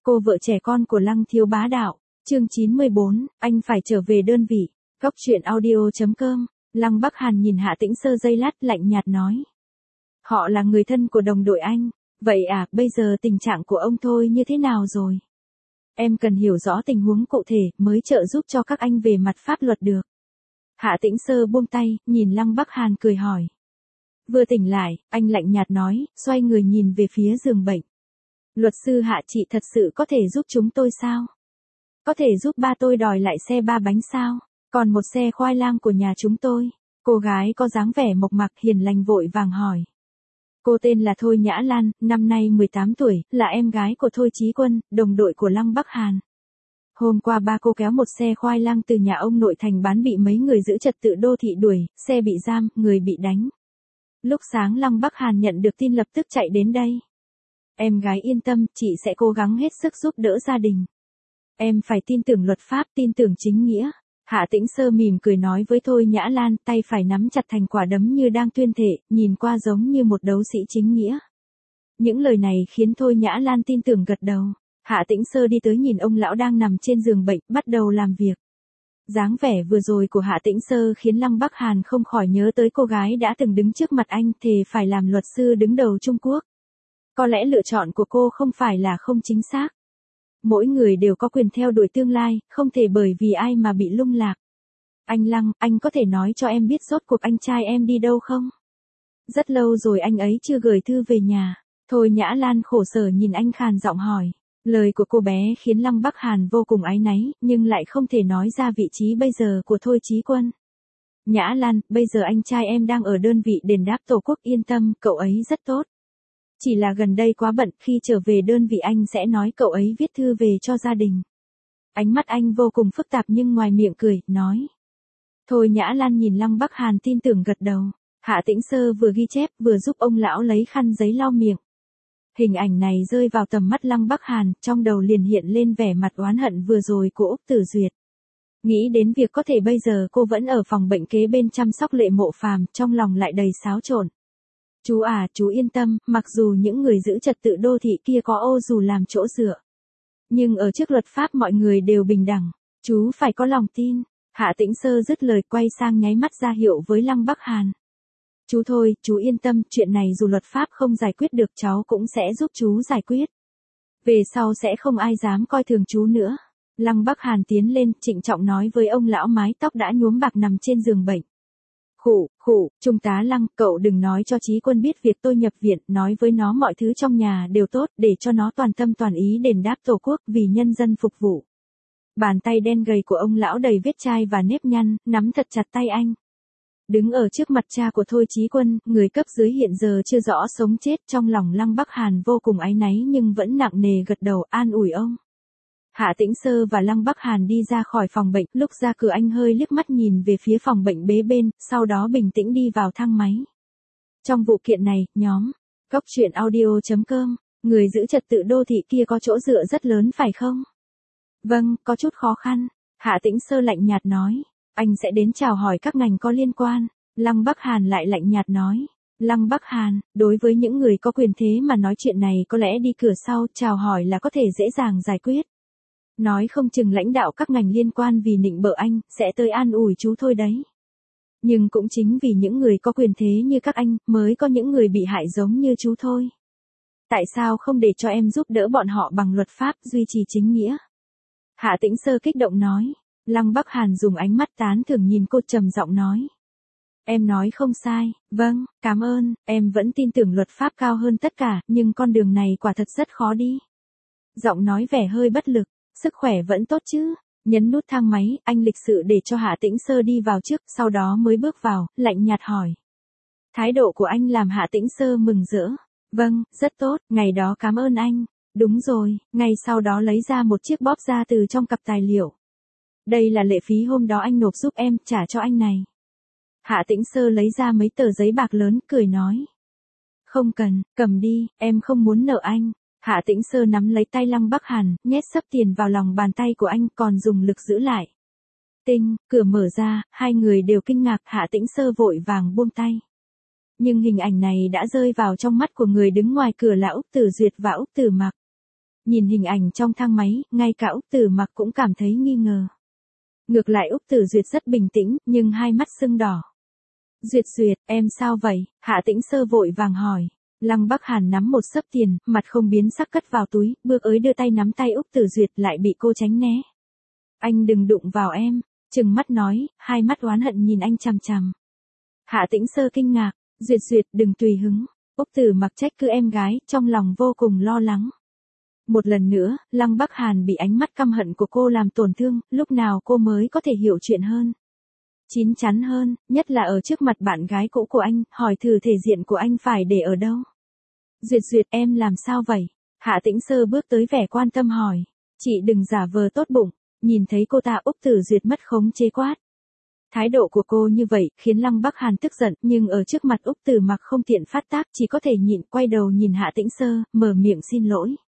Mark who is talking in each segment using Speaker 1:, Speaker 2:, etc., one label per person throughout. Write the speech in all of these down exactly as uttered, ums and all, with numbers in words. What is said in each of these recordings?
Speaker 1: Cô vợ trẻ con của Lăng Thiếu Bá Đạo, chương chín mươi bốn, anh phải trở về đơn vị. Góc truyện audio chấm com. Lăng Bắc Hàn nhìn Hạ Tĩnh Sơ giây lát, lạnh nhạt nói. Họ là người thân của đồng đội anh. Vậy à, bây giờ tình trạng của ông Thôi như thế nào rồi? Em cần hiểu rõ tình huống cụ thể mới trợ giúp cho các anh về mặt pháp luật được. Hạ Tĩnh Sơ buông tay, nhìn Lăng Bắc Hàn cười hỏi. Vừa tỉnh lại, anh lạnh nhạt nói, xoay người nhìn về phía giường bệnh. Luật sư Hạ, chị thật sự có thể giúp chúng tôi sao? Có thể giúp ba tôi đòi lại xe ba bánh sao? Còn một xe khoai lang của nhà chúng tôi. Cô gái có dáng vẻ mộc mạc hiền lành vội vàng hỏi. Cô tên là Thôi Nhã Lan, năm nay mười tám tuổi, là em gái của Thôi Chí Quân, đồng đội của Lăng Bắc Hàn. Hôm qua ba cô kéo một xe khoai lang từ nhà ông nội thành bán bị mấy người giữ trật tự đô thị đuổi, xe bị giam, người bị đánh. Lúc sáng Lăng Bắc Hàn nhận được tin lập tức chạy đến đây. Em gái yên tâm, chị sẽ cố gắng hết sức giúp đỡ gia đình. Em phải tin tưởng luật pháp, tin tưởng chính nghĩa. Hạ Tĩnh Sơ mỉm cười nói với Thôi Nhã Lan, tay phải nắm chặt thành quả đấm như đang tuyên thệ, nhìn qua giống như một đấu sĩ chính nghĩa. Những lời này khiến Thôi Nhã Lan tin tưởng gật đầu. Hạ Tĩnh Sơ đi tới nhìn ông lão đang nằm trên giường bệnh, bắt đầu làm việc. Dáng vẻ vừa rồi của Hạ Tĩnh Sơ khiến Lăng Bắc Hàn không khỏi nhớ tới cô gái đã từng đứng trước mặt anh, thề phải làm luật sư đứng đầu Trung Quốc. Có lẽ lựa chọn của cô không phải là không chính xác. Mỗi người đều có quyền theo đuổi tương lai, không thể bởi vì ai mà bị lung lạc. Anh Lăng, anh có thể nói cho em biết rốt cuộc anh trai em đi đâu không? Rất lâu rồi anh ấy chưa gửi thư về nhà. Thôi Nhã Lan khổ sở nhìn anh khàn giọng hỏi. Lời của cô bé khiến Lăng Bắc Hàn vô cùng áy náy, nhưng lại không thể nói ra vị trí bây giờ của Thôi Chí Quân. Nhã Lan, bây giờ anh trai em đang ở đơn vị đền đáp Tổ quốc, yên tâm, cậu ấy rất tốt. Chỉ là gần đây quá bận, khi trở về đơn vị anh sẽ nói cậu ấy viết thư về cho gia đình. Ánh mắt anh vô cùng phức tạp nhưng ngoài miệng cười, nói. Thôi Nhã Lan nhìn Lăng Bắc Hàn tin tưởng gật đầu. Hạ Tĩnh Sơ vừa ghi chép vừa giúp ông lão lấy khăn giấy lau miệng. Hình ảnh này rơi vào tầm mắt Lăng Bắc Hàn, trong đầu liền hiện lên vẻ mặt oán hận vừa rồi của Úc Tử Duyệt. Nghĩ đến việc có thể bây giờ cô vẫn ở phòng bệnh kế bên chăm sóc Lệ Mộ Phàm, trong lòng lại đầy xáo trộn. Chú à, chú yên tâm, mặc dù những người giữ trật tự đô thị kia có ô dù làm chỗ dựa. Nhưng ở trước luật pháp mọi người đều bình đẳng, chú phải có lòng tin. Hạ Tĩnh Sơ dứt lời quay sang nháy mắt ra hiệu với Lăng Bắc Hàn. Chú thôi, chú yên tâm, chuyện này dù luật pháp không giải quyết được cháu cũng sẽ giúp chú giải quyết. Về sau sẽ không ai dám coi thường chú nữa. Lăng Bắc Hàn tiến lên, trịnh trọng nói với ông lão mái tóc đã nhuốm bạc nằm trên giường bệnh. Khụ, khụ, Trung tá Lăng, cậu đừng nói cho Chí Quân biết việc tôi nhập viện, nói với nó mọi thứ trong nhà đều tốt, để cho nó toàn tâm toàn ý đền đáp Tổ quốc vì nhân dân phục vụ. Bàn tay đen gầy của ông lão đầy vết chai và nếp nhăn, nắm thật chặt tay anh. Đứng ở trước mặt cha của Thôi Chí Quân, người cấp dưới hiện giờ chưa rõ sống chết, trong lòng Lăng Bắc Hàn vô cùng áy náy nhưng vẫn nặng nề gật đầu an ủi ông. Hạ Tĩnh Sơ và Lăng Bắc Hàn đi ra khỏi phòng bệnh, lúc ra cửa anh hơi liếc mắt nhìn về phía phòng bệnh bế bên, sau đó bình tĩnh đi vào thang máy. Trong vụ kiện này, nhóm Góc truyện audio chấm com, người giữ trật tự đô thị kia có chỗ dựa rất lớn phải không? Vâng, có chút khó khăn. Hạ Tĩnh Sơ lạnh nhạt nói. Anh sẽ đến chào hỏi các ngành có liên quan. Lăng Bắc Hàn lại lạnh nhạt nói. Lăng Bắc Hàn, đối với những người có quyền thế mà nói chuyện này có lẽ đi cửa sau chào hỏi là có thể dễ dàng giải quyết. Nói không chừng lãnh đạo các ngành liên quan vì nịnh bợ anh, sẽ tới an ủi chú thôi đấy. Nhưng cũng chính vì những người có quyền thế như các anh, mới có những người bị hại giống như chú thôi. Tại sao không để cho em giúp đỡ bọn họ bằng luật pháp, duy trì chính nghĩa? Hạ Tĩnh Sơ kích động nói. Lăng Bắc Hàn dùng ánh mắt tán thưởng nhìn cô, trầm giọng nói. Em nói không sai, vâng, cảm ơn, em vẫn tin tưởng luật pháp cao hơn tất cả, nhưng con đường này quả thật rất khó đi. Giọng nói vẻ hơi bất lực, sức khỏe vẫn tốt chứ? Nhấn nút thang máy, anh lịch sự để cho Hạ Tĩnh Sơ đi vào trước, sau đó mới bước vào, lạnh nhạt hỏi. Thái độ của anh làm Hạ Tĩnh Sơ mừng rỡ. Vâng, rất tốt, ngày đó cảm ơn anh. Đúng rồi, ngày sau đó lấy ra một chiếc bóp ra từ trong cặp tài liệu. Đây là lệ phí hôm đó anh nộp giúp em, trả cho anh này. Hạ Tĩnh Sơ lấy ra mấy tờ giấy bạc lớn, cười nói. Không cần, cầm đi, em không muốn nợ anh. Hạ Tĩnh Sơ nắm lấy tay Lăng Bắc Hàn, nhét sấp tiền vào lòng bàn tay của anh, còn dùng lực giữ lại. Tinh, cửa mở ra, hai người đều kinh ngạc, Hạ Tĩnh Sơ vội vàng buông tay. Nhưng hình ảnh này đã rơi vào trong mắt của người đứng ngoài cửa là Úc Tử Duyệt và Úc Tử Mặc. Nhìn hình ảnh trong thang máy, ngay cả Úc Tử Mặc cũng cảm thấy nghi ngờ. Ngược lại Úc Tử Duyệt rất bình tĩnh, nhưng hai mắt sưng đỏ. Duyệt Duyệt, em sao vậy? Hạ Tĩnh Sơ vội vàng hỏi. Lăng Bắc Hàn nắm một xấp tiền, mặt không biến sắc cất vào túi, bước ới đưa tay nắm tay Úc Tử Duyệt lại bị cô tránh né. Anh đừng đụng vào em, trừng mắt nói, hai mắt oán hận nhìn anh chằm chằm. Hạ Tĩnh Sơ kinh ngạc, Duyệt Duyệt đừng tùy hứng. Úc Tử Mặc trách cứ em gái, trong lòng vô cùng lo lắng. Một lần nữa, Lăng Bắc Hàn bị ánh mắt căm hận của cô làm tổn thương, lúc nào cô mới có thể hiểu chuyện hơn. Chín chắn hơn, nhất là ở trước mặt bạn gái cũ của anh, hỏi thử thể diện của anh phải để ở đâu. Duyệt Duyệt em làm sao vậy? Hạ Tĩnh Sơ bước tới vẻ quan tâm hỏi. Chị đừng giả vờ tốt bụng, nhìn thấy cô ta Úc Tử Duyệt mất khống chế quát. Thái độ của cô như vậy khiến Lăng Bắc Hàn tức giận, nhưng ở trước mặt Úc Tử Mặc không tiện phát tác, chỉ có thể nhịn, quay đầu nhìn Hạ Tĩnh Sơ, mở miệng xin lỗi.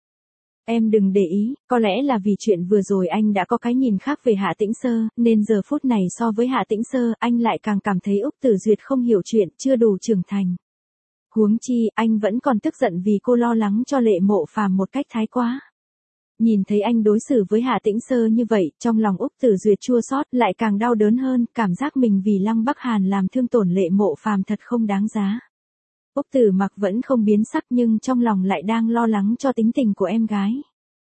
Speaker 1: Em đừng để ý, có lẽ là vì chuyện vừa rồi anh đã có cái nhìn khác về Hạ Tĩnh Sơ, nên giờ phút này so với Hạ Tĩnh Sơ, anh lại càng cảm thấy Úc Tử Duyệt không hiểu chuyện, chưa đủ trưởng thành. Huống chi, anh vẫn còn tức giận vì cô lo lắng cho Lệ Mộ Phàm một cách thái quá. Nhìn thấy anh đối xử với Hạ Tĩnh Sơ như vậy, trong lòng Úc Tử Duyệt chua xót, lại càng đau đớn hơn, cảm giác mình vì Lăng Bắc Hàn làm thương tổn Lệ Mộ Phàm thật không đáng giá. Úc Tử Mặc vẫn không biến sắc nhưng trong lòng lại đang lo lắng cho tính tình của em gái.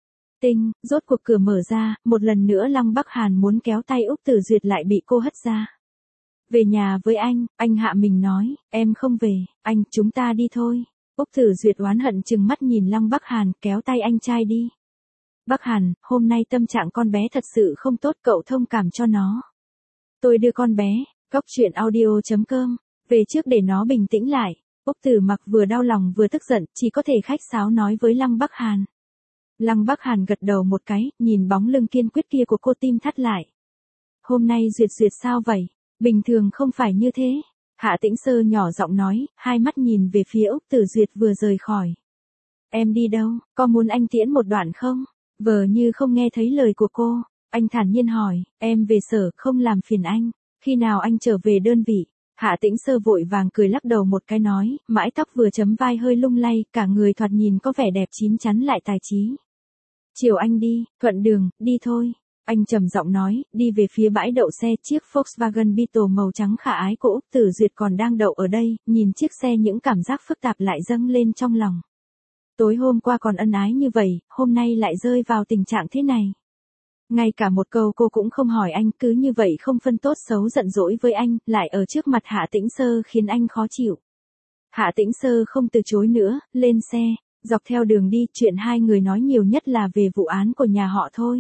Speaker 1: Tinh, rốt cuộc cửa mở ra, một lần nữa Lăng Bắc Hàn muốn kéo tay Úc Tử Duyệt lại bị cô hất ra. Về nhà với anh, anh hạ mình nói, em không về, anh, chúng ta đi thôi. Úc Tử Duyệt oán hận chừng mắt nhìn Lăng Bắc Hàn, kéo tay anh trai đi. Bắc Hàn, hôm nay tâm trạng con bé thật sự không tốt, cậu thông cảm cho nó. Tôi đưa con bé, góc truyện audio chấm com, về trước để nó bình tĩnh lại. Úc Tử Mặc vừa đau lòng vừa tức giận, chỉ có thể khách sáo nói với Lăng Bắc Hàn. Lăng Bắc Hàn gật đầu một cái, nhìn bóng lưng kiên quyết kia của cô tim thắt lại. Hôm nay Duyệt Duyệt sao vậy? Bình thường không phải như thế. Hạ Tĩnh Sơ nhỏ giọng nói, hai mắt nhìn về phía Úc Tử Duyệt vừa rời khỏi. Em đi đâu, có muốn anh tiễn một đoạn không? Vờ như không nghe thấy lời của cô, anh thản nhiên hỏi, em về sở, không làm phiền anh, khi nào anh trở về đơn vị? Hạ Tĩnh Sơ vội vàng cười lắc đầu một cái nói, mái tóc vừa chấm vai hơi lung lay, cả người thoạt nhìn có vẻ đẹp chín chắn lại tài trí. Chiều anh đi, thuận đường, đi thôi. Anh trầm giọng nói, đi về phía bãi đậu xe, chiếc Volkswagen Beetle màu trắng khả ái của Úc Tử Duyệt còn đang đậu ở đây, nhìn chiếc xe những cảm giác phức tạp lại dâng lên trong lòng. Tối hôm qua còn ân ái như vậy, hôm nay lại rơi vào tình trạng thế này. Ngay cả một câu cô cũng không hỏi anh, cứ như vậy không phân tốt xấu giận dỗi với anh, lại ở trước mặt Hạ Tĩnh Sơ khiến anh khó chịu. Hạ Tĩnh Sơ không từ chối nữa, lên xe, dọc theo đường đi, chuyện hai người nói nhiều nhất là về vụ án của nhà họ Thôi.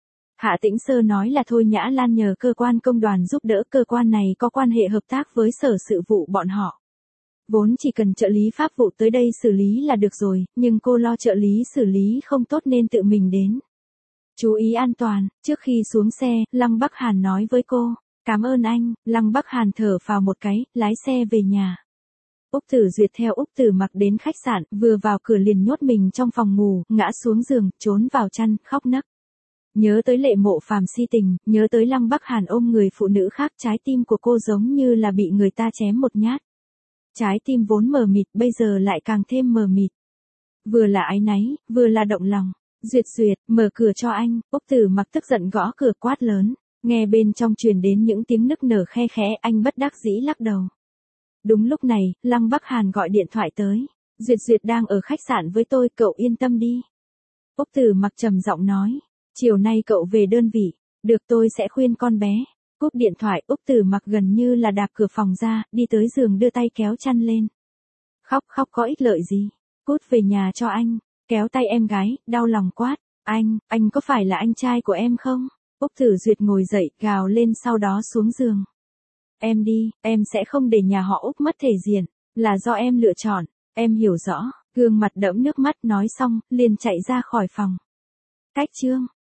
Speaker 1: Hạ Tĩnh Sơ nói là Thôi Nhã Lan nhờ cơ quan công đoàn giúp đỡ, cơ quan này có quan hệ hợp tác với sở sự vụ bọn họ. Vốn chỉ cần trợ lý pháp vụ tới đây xử lý là được rồi, nhưng cô lo trợ lý xử lý không tốt nên tự mình đến. Chú ý an toàn, trước khi xuống xe, Lăng Bắc Hàn nói với cô, cảm ơn anh. Lăng Bắc Hàn thở phào một cái, lái xe về nhà. Úc Tử Duyệt theo Úc Tử Mặc đến khách sạn, vừa vào cửa liền nhốt mình trong phòng ngủ, ngã xuống giường, trốn vào chăn, khóc nấc. Nhớ tới Lệ Mộ Phàm si tình, nhớ tới Lăng Bắc Hàn ôm người phụ nữ khác, trái tim của cô giống như là bị người ta chém một nhát. Trái tim vốn mờ mịt, bây giờ lại càng thêm mờ mịt. Vừa là áy náy, vừa là động lòng. Duyệt Duyệt, mở cửa cho anh. Úc Tử Mặc tức giận gõ cửa quát lớn, nghe bên trong truyền đến những tiếng nức nở khe khẽ, anh bất đắc dĩ lắc đầu. Đúng lúc này, Lăng Bắc Hàn gọi điện thoại tới. Duyệt Duyệt đang ở khách sạn với tôi, cậu yên tâm đi. Úc Tử Mặc trầm giọng nói, chiều nay cậu về đơn vị, được tôi sẽ khuyên con bé. Cúp điện thoại, Úc Tử Mặc gần như là đạp cửa phòng ra, đi tới giường đưa tay kéo chăn lên. Khóc khóc có ích lợi gì, cút về nhà cho anh. Kéo tay em gái, đau lòng quát, anh, anh có phải là anh trai của em không? Úc Tử Duyệt ngồi dậy, gào lên sau đó xuống giường. Em đi, em sẽ không để nhà họ Úc mất thể diện, là do em lựa chọn, em hiểu rõ. Gương mặt đẫm nước mắt nói xong, liền chạy ra khỏi phòng. Cách chương